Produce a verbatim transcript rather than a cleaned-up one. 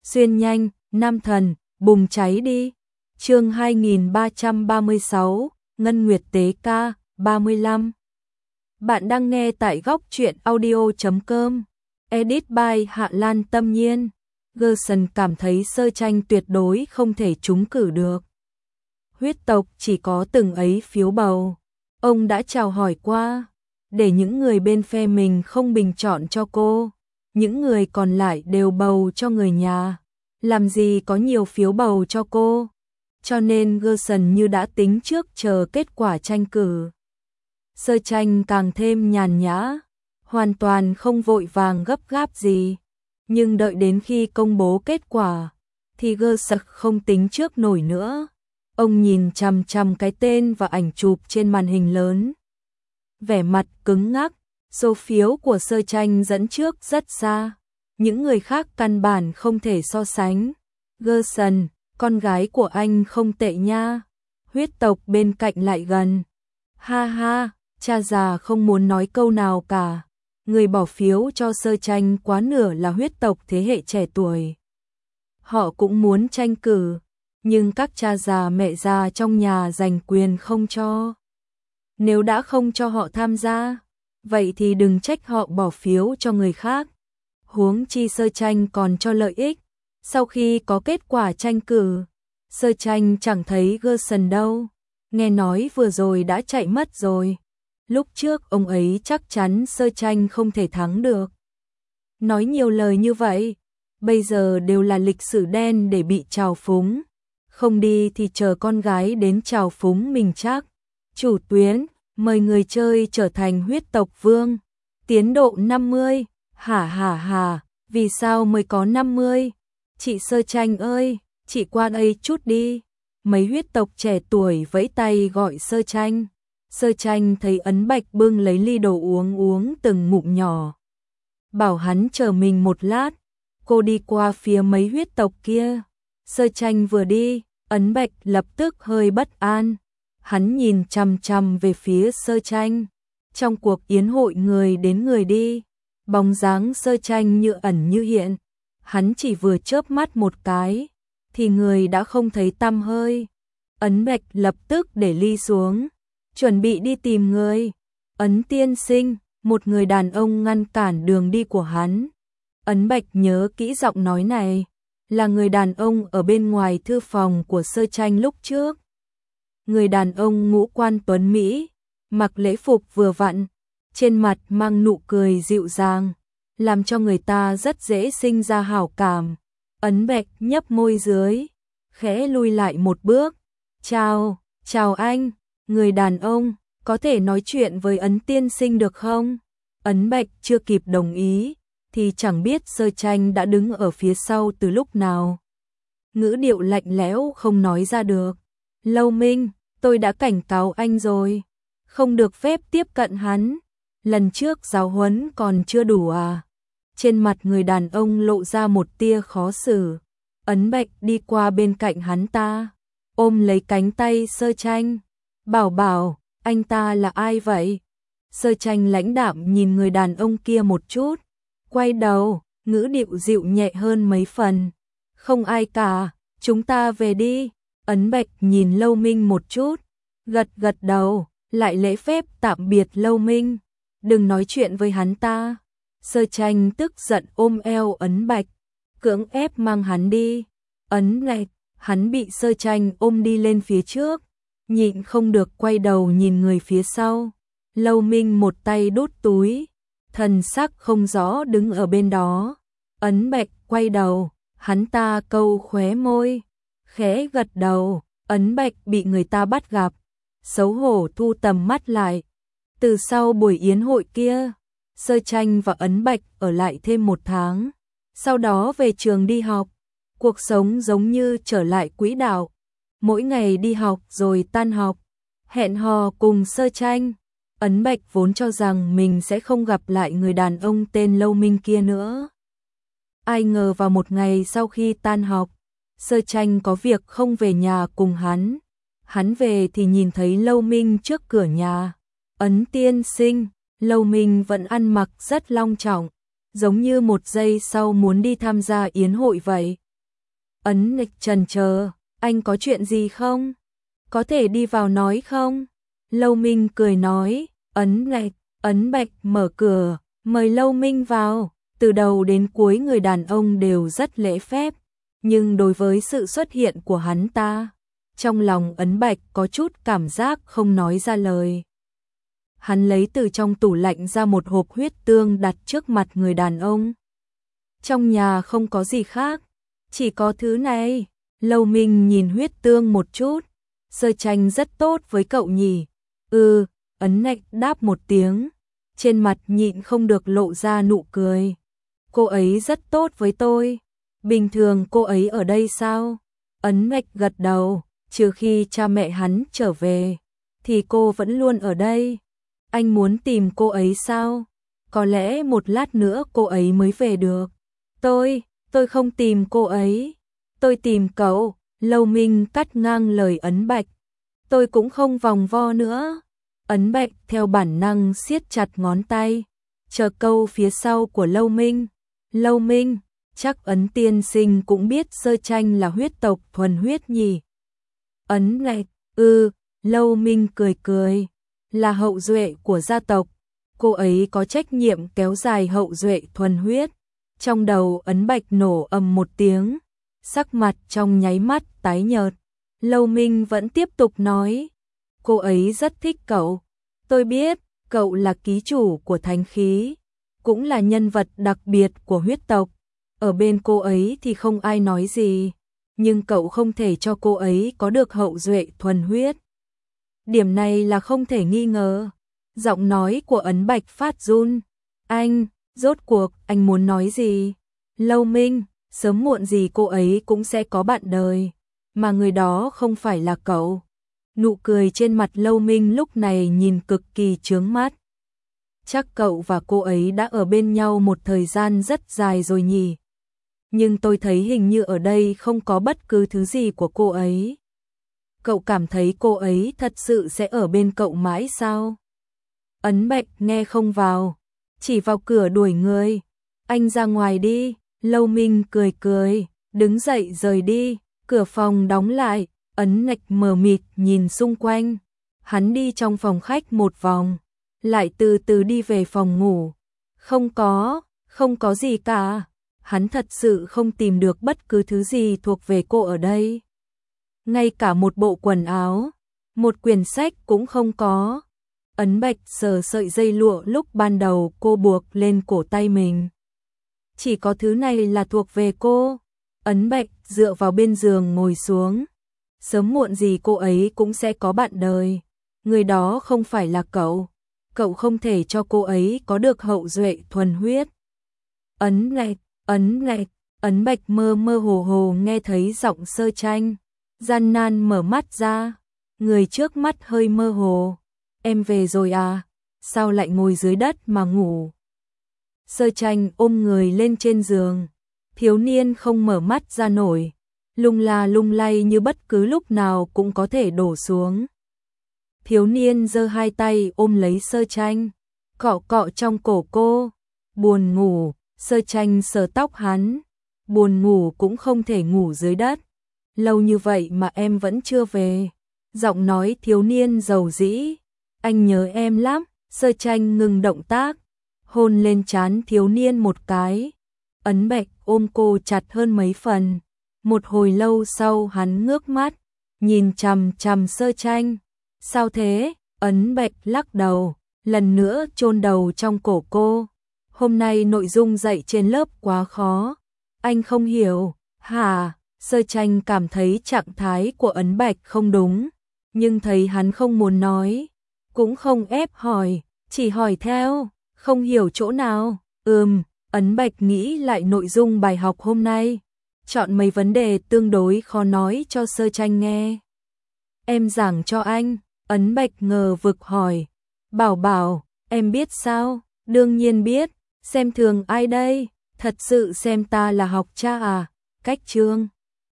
Xuyên nhanh, nam thần, bùng cháy đi. Chương hai nghìn ba trăm ba mươi sáu, Ngân Nguyệt Tế Ca, ba mươi lăm. Bạn đang nghe tại góc truyện audio chấm com. Edit by Hạ Lan Tâm Nhiên. Gerson cảm thấy Sơ Tranh tuyệt đối không thể trúng cử được. Huyết tộc chỉ có từng ấy phiếu bầu. Ông đã chào hỏi qua, để những người bên phe mình không bình chọn cho cô. Những người còn lại đều bầu cho người nhà. Làm gì có nhiều phiếu bầu cho cô. Cho nên Gerson như đã tính trước chờ kết quả tranh cử. Sơ Tranh càng thêm nhàn nhã, hoàn toàn không vội vàng gấp gáp gì. Nhưng đợi đến khi công bố kết quả, thì Gerson không tính trước nổi nữa. Ông nhìn chằm chằm cái tên và ảnh chụp trên màn hình lớn. Vẻ mặt cứng ngắc, số phiếu của Sơ Tranh dẫn trước rất xa. Những người khác căn bản không thể so sánh. Gerson, con gái của anh không tệ nha. Huyết tộc bên cạnh lại gần. Ha ha, cha già không muốn nói câu nào cả. Người bỏ phiếu cho Sơ Tranh quá nửa là huyết tộc thế hệ trẻ tuổi. Họ cũng muốn tranh cử, nhưng các cha già mẹ già trong nhà giành quyền không cho. Nếu đã không cho họ tham gia, vậy thì đừng trách họ bỏ phiếu cho người khác. Huống chi Sơ Tranh còn cho lợi ích. Sau khi có kết quả tranh cử, Sơ Tranh chẳng thấy Gerson đâu. Nghe nói vừa rồi đã chạy mất rồi. Lúc trước ông ấy chắc chắn Sơ Tranh không thể thắng được. Nói nhiều lời như vậy, bây giờ đều là lịch sử đen để bị trào phúng. Không đi thì chờ con gái đến trào phúng mình chắc. Chủ tuyến, mời người chơi trở thành huyết tộc vương. Tiến độ năm mươi, hả hả hả, vì sao mới có năm mươi? Chị Sơ Tranh ơi, chị qua đây chút đi. Mấy huyết tộc trẻ tuổi vẫy tay gọi Sơ Tranh. Sơ Tranh thấy Ấn Bạch bưng lấy ly đồ uống uống từng ngụm nhỏ. Bảo hắn chờ mình một lát. Cô đi qua phía mấy huyết tộc kia. Sơ Tranh vừa đi, Ấn Bạch lập tức hơi bất an. Hắn nhìn chằm chằm về phía Sơ Tranh. Trong cuộc yến hội người đến người đi, bóng dáng Sơ Tranh như ẩn như hiện. Hắn chỉ vừa chớp mắt một cái, thì người đã không thấy tăm hơi. Ấn Bạch lập tức để ly xuống, chuẩn bị đi tìm người. Ấn tiên sinh, một người đàn ông ngăn cản đường đi của hắn. Ấn Bạch nhớ kỹ giọng nói này, là người đàn ông ở bên ngoài thư phòng của Sơ Tranh lúc trước. Người đàn ông ngũ quan tuấn Mỹ, mặc lễ phục vừa vặn, trên mặt mang nụ cười dịu dàng, làm cho người ta rất dễ sinh ra hảo cảm. Ấn Bạch nhấp môi dưới, khẽ lui lại một bước. Chào, chào anh, người đàn ông, có thể nói chuyện với Ấn tiên sinh được không? Ấn Bạch chưa kịp đồng ý, thì chẳng biết Sơ Tranh đã đứng ở phía sau từ lúc nào. Ngữ điệu lạnh lẽo không nói ra được. Lâu Minh, tôi đã cảnh cáo anh rồi, không được phép tiếp cận hắn. Lần trước giáo huấn còn chưa đủ à? Trên mặt người đàn ông lộ ra một tia khó xử. Ấn Bạch đi qua bên cạnh hắn ta, ôm lấy cánh tay Sơ Tranh. Bảo bảo, anh ta là ai vậy? Sơ Tranh lãnh đạm nhìn người đàn ông kia một chút, quay đầu, ngữ điệu dịu nhẹ hơn mấy phần. Không ai cả, chúng ta về đi. Ấn Bạch nhìn Lâu Minh một chút, gật gật đầu, lại lễ phép tạm biệt Lâu Minh. Đừng nói chuyện với hắn ta. Sơ Tranh tức giận ôm eo Ấn Bạch, cưỡng ép mang hắn đi. Ấn Bạch, hắn bị Sơ Tranh ôm đi lên phía trước, nhịn không được quay đầu nhìn người phía sau. Lâu Minh một tay đút túi, thần sắc không rõ đứng ở bên đó. Ấn Bạch quay đầu, hắn ta câu khóe môi, khẽ gật đầu. Ấn Bạch bị người ta bắt gặp, xấu hổ thu tầm mắt lại. Từ sau buổi yến hội kia, Sơ Tranh và Ấn Bạch ở lại thêm một tháng, sau đó về trường đi học. Cuộc sống giống như trở lại quỹ đạo, mỗi ngày đi học rồi tan học, hẹn hò cùng Sơ Tranh. Ấn Bạch vốn cho rằng mình sẽ không gặp lại người đàn ông tên Lâu Minh kia nữa. Ai ngờ vào một ngày sau khi tan học, Sơ Tranh có việc không về nhà cùng hắn. Hắn về thì nhìn thấy Lâu Minh trước cửa nhà. Ấn tiên sinh, Lâu Minh vẫn ăn mặc rất long trọng, giống như một giây sau muốn đi tham gia yến hội vậy. Ấn Bạch chần chờ, anh có chuyện gì không? Có thể đi vào nói không? Lâu Minh cười nói, Ấn Bạch, Ấn Bạch mở cửa, mời Lâu Minh vào. Từ đầu đến cuối người đàn ông đều rất lễ phép, nhưng đối với sự xuất hiện của hắn ta, trong lòng Ấn Bạch có chút cảm giác không nói ra lời. Hắn lấy từ trong tủ lạnh ra một hộp huyết tương đặt trước mặt người đàn ông. Trong nhà không có gì khác, chỉ có thứ này. Lâu Minh nhìn huyết tương một chút, Sơ Tranh rất tốt với cậu nhỉ? Ừ, Ấn Bạch đáp một tiếng, trên mặt nhịn không được lộ ra nụ cười. Cô ấy rất tốt với tôi. Bình thường cô ấy ở đây sao? Ấn Bạch gật đầu, trừ khi cha mẹ hắn trở về, thì cô vẫn luôn ở đây. Anh muốn tìm cô ấy sao? Có lẽ một lát nữa cô ấy mới về được. Tôi, tôi không tìm cô ấy. Tôi tìm cậu. Lâu Minh cắt ngang lời Ấn Bạch. Tôi cũng không vòng vo nữa. Ấn Bạch theo bản năng siết chặt ngón tay, chờ câu phía sau của Lâu Minh. Lâu Minh, chắc Ấn tiên sinh cũng biết Sơ Tranh là huyết tộc thuần huyết nhỉ? Ấn Bạch, ừ, Lâu Minh cười cười, là hậu duệ của gia tộc. Cô ấy có trách nhiệm kéo dài hậu duệ thuần huyết. Trong đầu Ấn Bạch nổ ầm một tiếng, sắc mặt trong nháy mắt tái nhợt. Lâu Minh vẫn tiếp tục nói, cô ấy rất thích cậu. Tôi biết, cậu là ký chủ của thánh khí, cũng là nhân vật đặc biệt của huyết tộc. Ở bên cô ấy thì không ai nói gì, nhưng cậu không thể cho cô ấy có được hậu duệ thuần huyết. Điểm này là không thể nghi ngờ. Giọng nói của Ấn Bạch phát run. Anh, rốt cuộc, anh muốn nói gì? Lâu Minh, sớm muộn gì cô ấy cũng sẽ có bạn đời, mà người đó không phải là cậu. Nụ cười trên mặt Lâu Minh lúc này nhìn cực kỳ chướng mắt. Chắc cậu và cô ấy đã ở bên nhau một thời gian rất dài rồi nhỉ? Nhưng tôi thấy hình như ở đây không có bất cứ thứ gì của cô ấy. Cậu cảm thấy cô ấy thật sự sẽ ở bên cậu mãi sao? Ấn Bạch nghe không vào, chỉ vào cửa đuổi người. Anh ra ngoài đi. Lâu Minh cười cười, đứng dậy rời đi. Cửa phòng đóng lại, Ấn Bạch mờ mịt nhìn xung quanh. Hắn đi trong phòng khách một vòng, lại từ từ đi về phòng ngủ. Không có, không có gì cả. Hắn thật sự không tìm được bất cứ thứ gì thuộc về cô ở đây. Ngay cả một bộ quần áo, một quyển sách cũng không có. Ấn Bạch sờ sợi dây lụa lúc ban đầu cô buộc lên cổ tay mình. Chỉ có thứ này là thuộc về cô. Ấn Bạch dựa vào bên giường ngồi xuống. Sớm muộn gì cô ấy cũng sẽ có bạn đời. Người đó không phải là cậu. Cậu không thể cho cô ấy có được hậu duệ thuần huyết. Ấn Bạch, Ấn Bạch, Ấn Bạch mơ mơ hồ hồ nghe thấy giọng Sơ Tranh. Gian nan mở mắt ra. Người trước mắt hơi mơ hồ. Em về rồi à? Sao lại ngồi dưới đất mà ngủ? Sơ Tranh ôm người lên trên giường. Thiếu niên không mở mắt ra nổi, lung la lung lay như bất cứ lúc nào cũng có thể đổ xuống. Thiếu niên giơ hai tay ôm lấy Sơ Tranh, cọ cọ trong cổ cô. Buồn ngủ. Sơ Tranh sờ tóc hắn. Buồn ngủ cũng không thể ngủ dưới đất. Lâu như vậy mà em vẫn chưa về. Giọng nói thiếu niên dầu dĩ. Anh nhớ em lắm. Sơ Tranh ngừng động tác, hôn lên trán thiếu niên một cái. Ấn Bạch ôm cô chặt hơn mấy phần. Một hồi lâu sau hắn ngước mắt, nhìn chằm chằm Sơ Tranh. Sao thế? Ấn Bạch lắc đầu, lần nữa chôn đầu trong cổ cô. Hôm nay nội dung dạy trên lớp quá khó. Anh không hiểu. Hả? Sơ Tranh cảm thấy trạng thái của Ấn Bạch không đúng, nhưng thấy hắn không muốn nói, cũng không ép hỏi, chỉ hỏi theo, không hiểu chỗ nào. Ừm, Ấn Bạch nghĩ lại nội dung bài học hôm nay, chọn mấy vấn đề tương đối khó nói cho Sơ Tranh nghe. Em giảng cho anh. Ấn Bạch ngờ vực hỏi. Bảo Bảo, em biết sao? Đương nhiên biết. Xem thường ai đây? Thật sự xem ta là học cha à? Cách chương